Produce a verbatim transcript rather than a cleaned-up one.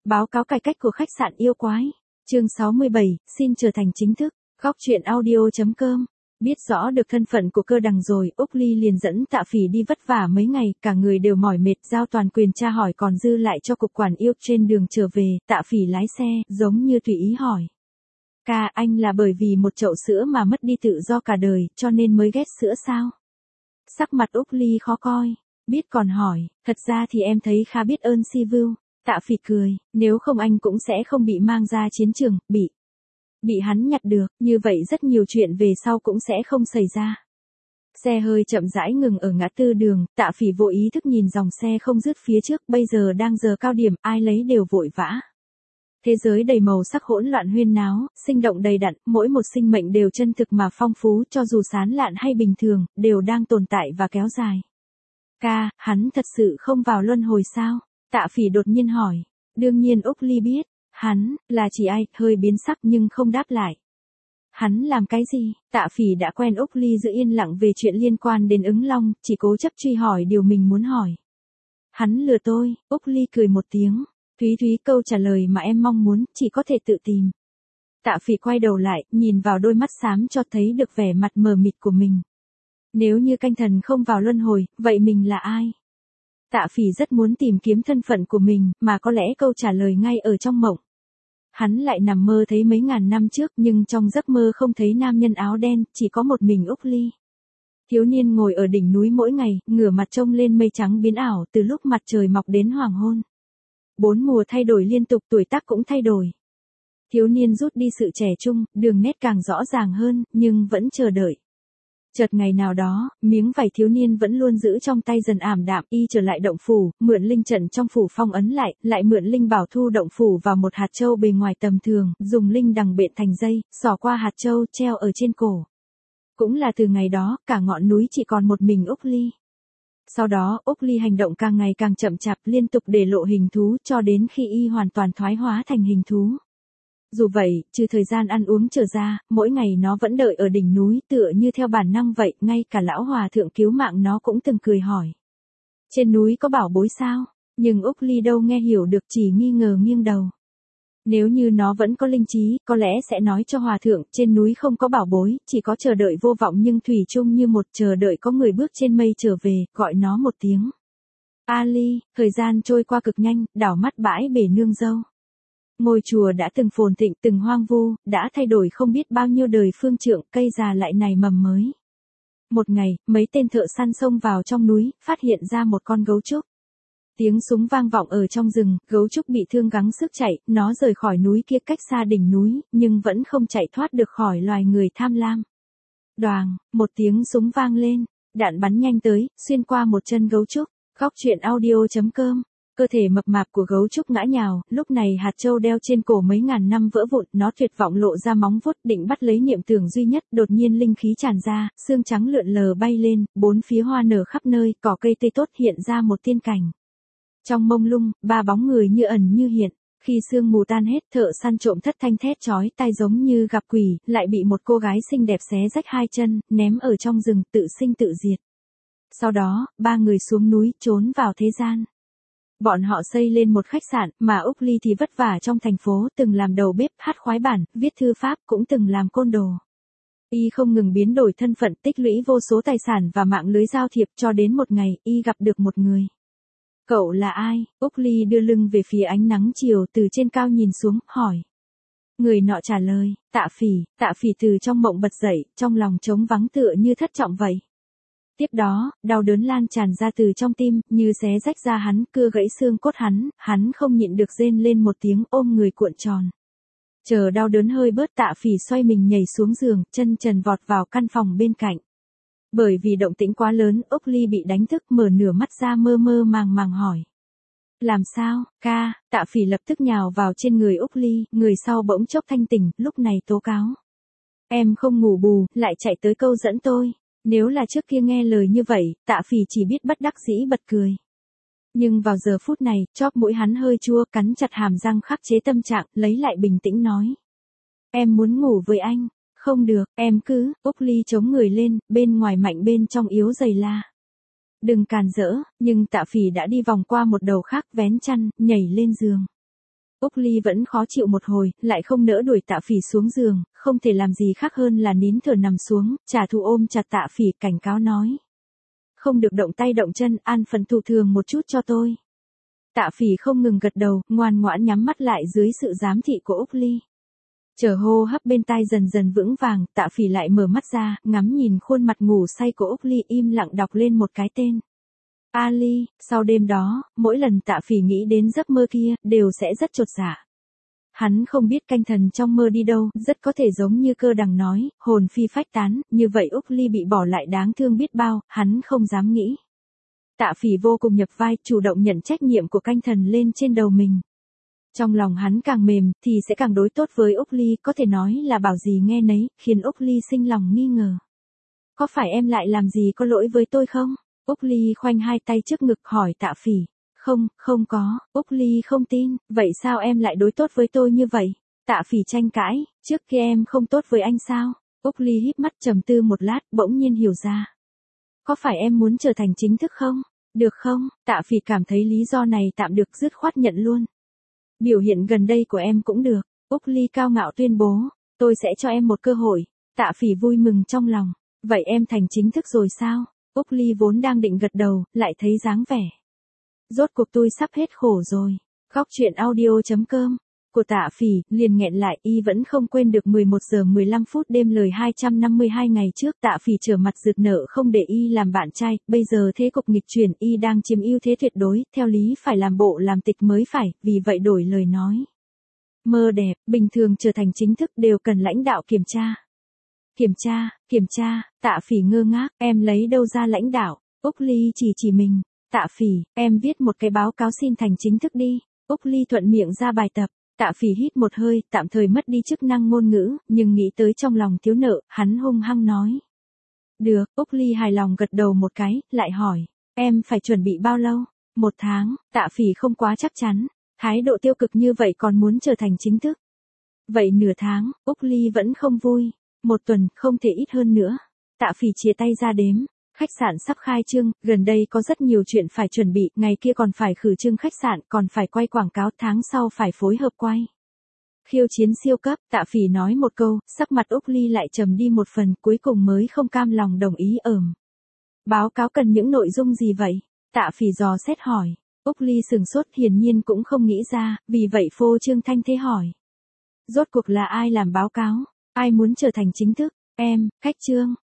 Báo cáo cải cách của khách sạn yêu quái. Chương sáu mươi bảy, xin trở thành chính thức. Góc truyện audio chấm com. Biết rõ được thân phận của Cơ Đằng rồi, Úc Ly liền dẫn Tạ Phỉ đi vất vả mấy ngày, cả người đều mỏi mệt, giao toàn quyền tra hỏi còn dư lại cho cục quản yêu. Trên đường trở về, Tạ Phỉ lái xe, giống như tùy ý hỏi. Ca, anh là bởi vì một chậu sữa mà mất đi tự do cả đời, cho nên mới ghét sữa sao? Sắc mặt Úc Ly khó coi, biết còn hỏi, thật ra thì em thấy khá biết ơn Si Vưu. Tạ Phỉ cười, nếu không anh cũng sẽ không bị mang ra chiến trường, bị, bị hắn nhặt được, như vậy rất nhiều chuyện về sau cũng sẽ không xảy ra. Xe hơi chậm rãi ngừng ở ngã tư đường, Tạ Phỉ vô ý thức nhìn dòng xe không dứt phía trước, bây giờ đang giờ cao điểm, ai lấy đều vội vã. Thế giới đầy màu sắc hỗn loạn huyên náo, sinh động đầy đặn, mỗi một sinh mệnh đều chân thực mà phong phú, cho dù sán lạn hay bình thường, đều đang tồn tại và kéo dài. Ca, hắn thật sự không vào luân hồi sao? Tạ Phỉ đột nhiên hỏi. Đương nhiên Úc Ly biết, hắn, là chỉ ai, hơi biến sắc nhưng không đáp lại. Hắn làm cái gì? Tạ Phỉ đã quen Úc Ly giữ yên lặng về chuyện liên quan đến ứng long, chỉ cố chấp truy hỏi điều mình muốn hỏi. Hắn lừa tôi, Úc Ly cười một tiếng. Thúy Thúy, câu trả lời mà em mong muốn, chỉ có thể tự tìm. Tạ Phỉ quay đầu lại, nhìn vào đôi mắt xám cho thấy được vẻ mặt mờ mịt của mình. Nếu như canh thần không vào luân hồi, vậy mình là ai? Tạ Phỉ rất muốn tìm kiếm thân phận của mình, mà có lẽ câu trả lời ngay ở trong mộng. Hắn lại nằm mơ thấy mấy ngàn năm trước, nhưng trong giấc mơ không thấy nam nhân áo đen, chỉ có một mình Úc Ly. Thiếu niên ngồi ở đỉnh núi mỗi ngày, ngửa mặt trông lên mây trắng biến ảo từ lúc mặt trời mọc đến hoàng hôn. Bốn mùa thay đổi liên tục, tuổi tác cũng thay đổi. Thiếu niên rút đi sự trẻ trung, đường nét càng rõ ràng hơn, nhưng vẫn chờ đợi. Chợt ngày nào đó, miếng vải thiếu niên vẫn luôn giữ trong tay dần ảm đạm, y trở lại động phủ, mượn linh trận trong phủ phong ấn lại, lại mượn linh bảo thu động phủ vào một hạt châu bề ngoài tầm thường, dùng linh đằng bện thành dây, xỏ qua hạt châu treo ở trên cổ. Cũng là từ ngày đó, cả ngọn núi chỉ còn một mình Úc Ly. Sau đó, Úc Ly hành động càng ngày càng chậm chạp, liên tục để lộ hình thú cho đến khi y hoàn toàn thoái hóa thành hình thú. Dù vậy, trừ thời gian ăn uống trở ra, mỗi ngày nó vẫn đợi ở đỉnh núi, tựa như theo bản năng vậy, ngay cả lão hòa thượng cứu mạng nó cũng từng cười hỏi. Trên núi có bảo bối sao? Nhưng Úc Ly đâu nghe hiểu được, chỉ nghi ngờ nghiêng đầu. Nếu như nó vẫn có linh trí, có lẽ sẽ nói cho hòa thượng, trên núi không có bảo bối, chỉ có chờ đợi vô vọng nhưng thủy chung như một chờ đợi có người bước trên mây trở về, gọi nó một tiếng. Ali, thời gian trôi qua cực nhanh, đảo mắt bãi bể nương dâu. Ngôi chùa đã từng phồn thịnh, từng hoang vu, đã thay đổi không biết bao nhiêu đời phương trượng, cây già lại nảy mầm mới. Một ngày, mấy tên thợ săn xông vào trong núi, phát hiện ra một con gấu trúc. Tiếng súng vang vọng ở trong rừng, gấu trúc bị thương gắng sức chạy, nó rời khỏi núi kia cách xa đỉnh núi, nhưng vẫn không chạy thoát được khỏi loài người tham lam. Đoàng, một tiếng súng vang lên, đạn bắn nhanh tới, xuyên qua một chân gấu trúc. Góc truyện audio chấm com. Cơ thể mập mạp của gấu trúc ngã nhào, lúc này hạt châu đeo trên cổ mấy ngàn năm vỡ vụn, nó tuyệt vọng lộ ra móng vuốt, định bắt lấy niệm tưởng duy nhất, đột nhiên linh khí tràn ra, xương trắng lượn lờ bay lên, bốn phía hoa nở khắp nơi, cỏ cây tươi tốt hiện ra một tiên cảnh. Trong mông lung, ba bóng người như ẩn như hiện, khi sương mù tan hết, thợ săn trộm thất thanh thét chói tai giống như gặp quỷ, lại bị một cô gái xinh đẹp xé rách hai chân, ném ở trong rừng, tự sinh tự diệt. Sau đó, ba người xuống núi, trốn vào thế gian. Bọn họ xây lên một khách sạn, mà Úc Ly thì vất vả trong thành phố, từng làm đầu bếp, hát khoái bản, viết thư pháp, cũng từng làm côn đồ. Y không ngừng biến đổi thân phận, tích lũy vô số tài sản và mạng lưới giao thiệp, cho đến một ngày, y gặp được một người. Cậu là ai? Úc Ly đưa lưng về phía ánh nắng chiều, từ trên cao nhìn xuống, hỏi. Người nọ trả lời, Tạ Phỉ. Tạ Phỉ từ trong mộng bật dậy, trong lòng trống vắng tựa như thất trọng vậy. Tiếp đó, đau đớn lan tràn ra từ trong tim, như xé rách ra hắn, cưa gãy xương cốt hắn, hắn không nhịn được rên lên một tiếng, ôm người cuộn tròn. Chờ đau đớn hơi bớt, Tạ Phỉ xoay mình nhảy xuống giường, chân trần vọt vào căn phòng bên cạnh. Bởi vì động tĩnh quá lớn, Úc Ly bị đánh thức, mở nửa mắt ra mơ mơ màng màng hỏi. Làm sao, ca? Tạ Phỉ lập tức nhào vào trên người Úc Ly, người sau bỗng chốc thanh tỉnh, lúc này tố cáo. Em không ngủ bù, lại chạy tới câu dẫn tôi. Nếu là trước kia nghe lời như vậy, Tạ Phỉ chỉ biết bất đắc dĩ bật cười. Nhưng vào giờ phút này, chóp mũi hắn hơi chua, cắn chặt hàm răng khắc chế tâm trạng, lấy lại bình tĩnh nói. Em muốn ngủ với anh. Không được, em cứ, Úc Ly chống người lên, bên ngoài mạnh bên trong yếu dày la. Đừng càn rỡ, nhưng Tạ Phỉ đã đi vòng qua một đầu khác, vén chăn, nhảy lên giường. Úc Ly vẫn khó chịu một hồi, lại không nỡ đuổi Tạ Phỉ xuống giường, không thể làm gì khác hơn là nín thở nằm xuống, trả thù ôm chặt Tạ Phỉ cảnh cáo nói. Không được động tay động chân, an phận thụ thường một chút cho tôi. Tạ Phỉ không ngừng gật đầu, ngoan ngoãn nhắm mắt lại dưới sự giám thị của Úc Ly. Chờ hô hấp bên tai dần dần vững vàng, Tạ Phỉ lại mở mắt ra, ngắm nhìn khuôn mặt ngủ say của Úc Ly im lặng đọc lên một cái tên. Ali, sau đêm đó, mỗi lần Tạ Phỉ nghĩ đến giấc mơ kia, đều sẽ rất chột dạ. Hắn không biết canh thần trong mơ đi đâu, rất có thể giống như Cơ Đằng nói, hồn phi phách tán, như vậy Úc Ly bị bỏ lại đáng thương biết bao, hắn không dám nghĩ. Tạ Phỉ vô cùng nhập vai, chủ động nhận trách nhiệm của canh thần lên trên đầu mình. Trong lòng hắn càng mềm, thì sẽ càng đối tốt với Úc Ly, có thể nói là bảo gì nghe nấy, khiến Úc Ly sinh lòng nghi ngờ. Có phải em lại làm gì có lỗi với tôi không? Úc Ly khoanh hai tay trước ngực hỏi Tạ Phỉ. Không, không có, Úc Ly không tin, vậy sao em lại đối tốt với tôi như vậy? Tạ Phỉ tranh cãi, trước kia em không tốt với anh sao? Úc Ly híp mắt trầm tư một lát, bỗng nhiên hiểu ra. Có phải em muốn trở thành chính thức không? Được không? Tạ Phỉ cảm thấy lý do này tạm được, dứt khoát nhận luôn. Biểu hiện gần đây của em cũng được. Úc Ly cao ngạo tuyên bố, tôi sẽ cho em một cơ hội. Tạ Phỉ vui mừng trong lòng, vậy em thành chính thức rồi sao? Úc Ly vốn đang định gật đầu, lại thấy dáng vẻ. Rốt cuộc tôi sắp hết khổ rồi. Góc truyện audio chấm com của Tạ Phỉ liền nghẹn lại, y vẫn không quên được mười một giờ mười lăm phút đêm lời hai trăm năm mươi hai ngày trước. Tạ Phỉ trở mặt rực nợ không để y làm bạn trai, bây giờ thế cục nghịch chuyển, y đang chiếm ưu thế tuyệt đối, theo lý phải làm bộ làm tịch mới phải, vì vậy đổi lời nói. Mơ đẹp, bình thường trở thành chính thức đều cần lãnh đạo kiểm tra. Kiểm tra, kiểm tra, Tạ Phỉ ngơ ngác, em lấy đâu ra lãnh đạo? Úc Ly chỉ chỉ mình. Tạ Phỉ, em viết một cái báo cáo xin thành chính thức đi. Úc Ly thuận miệng ra bài tập. Tạ Phỉ hít một hơi, tạm thời mất đi chức năng ngôn ngữ, nhưng nghĩ tới trong lòng thiếu nợ, hắn hung hăng nói. Được, Úc Ly hài lòng gật đầu một cái, lại hỏi, em phải chuẩn bị bao lâu? Một tháng, Tạ Phỉ không quá chắc chắn, thái độ tiêu cực như vậy còn muốn trở thành chính thức. Vậy nửa tháng, Úc Ly vẫn không vui, một tuần, không thể ít hơn nữa. Tạ Phỉ chia tay ra đếm. Khách sạn sắp khai trương, gần đây có rất nhiều chuyện phải chuẩn bị, ngày kia còn phải khử trương khách sạn, còn phải quay quảng cáo, tháng sau phải phối hợp quay. Khiêu chiến siêu cấp, Tạ Phỉ nói một câu, sắc mặt Úc Ly lại trầm đi một phần, cuối cùng mới không cam lòng đồng ý ởm. Báo cáo cần những nội dung gì vậy? Tạ Phỉ dò xét hỏi. Úc Ly sừng sốt, hiển nhiên cũng không nghĩ ra, vì vậy phô trương thanh thế hỏi. Rốt cuộc là ai làm báo cáo? Ai muốn trở thành chính thức? Em, khách trương.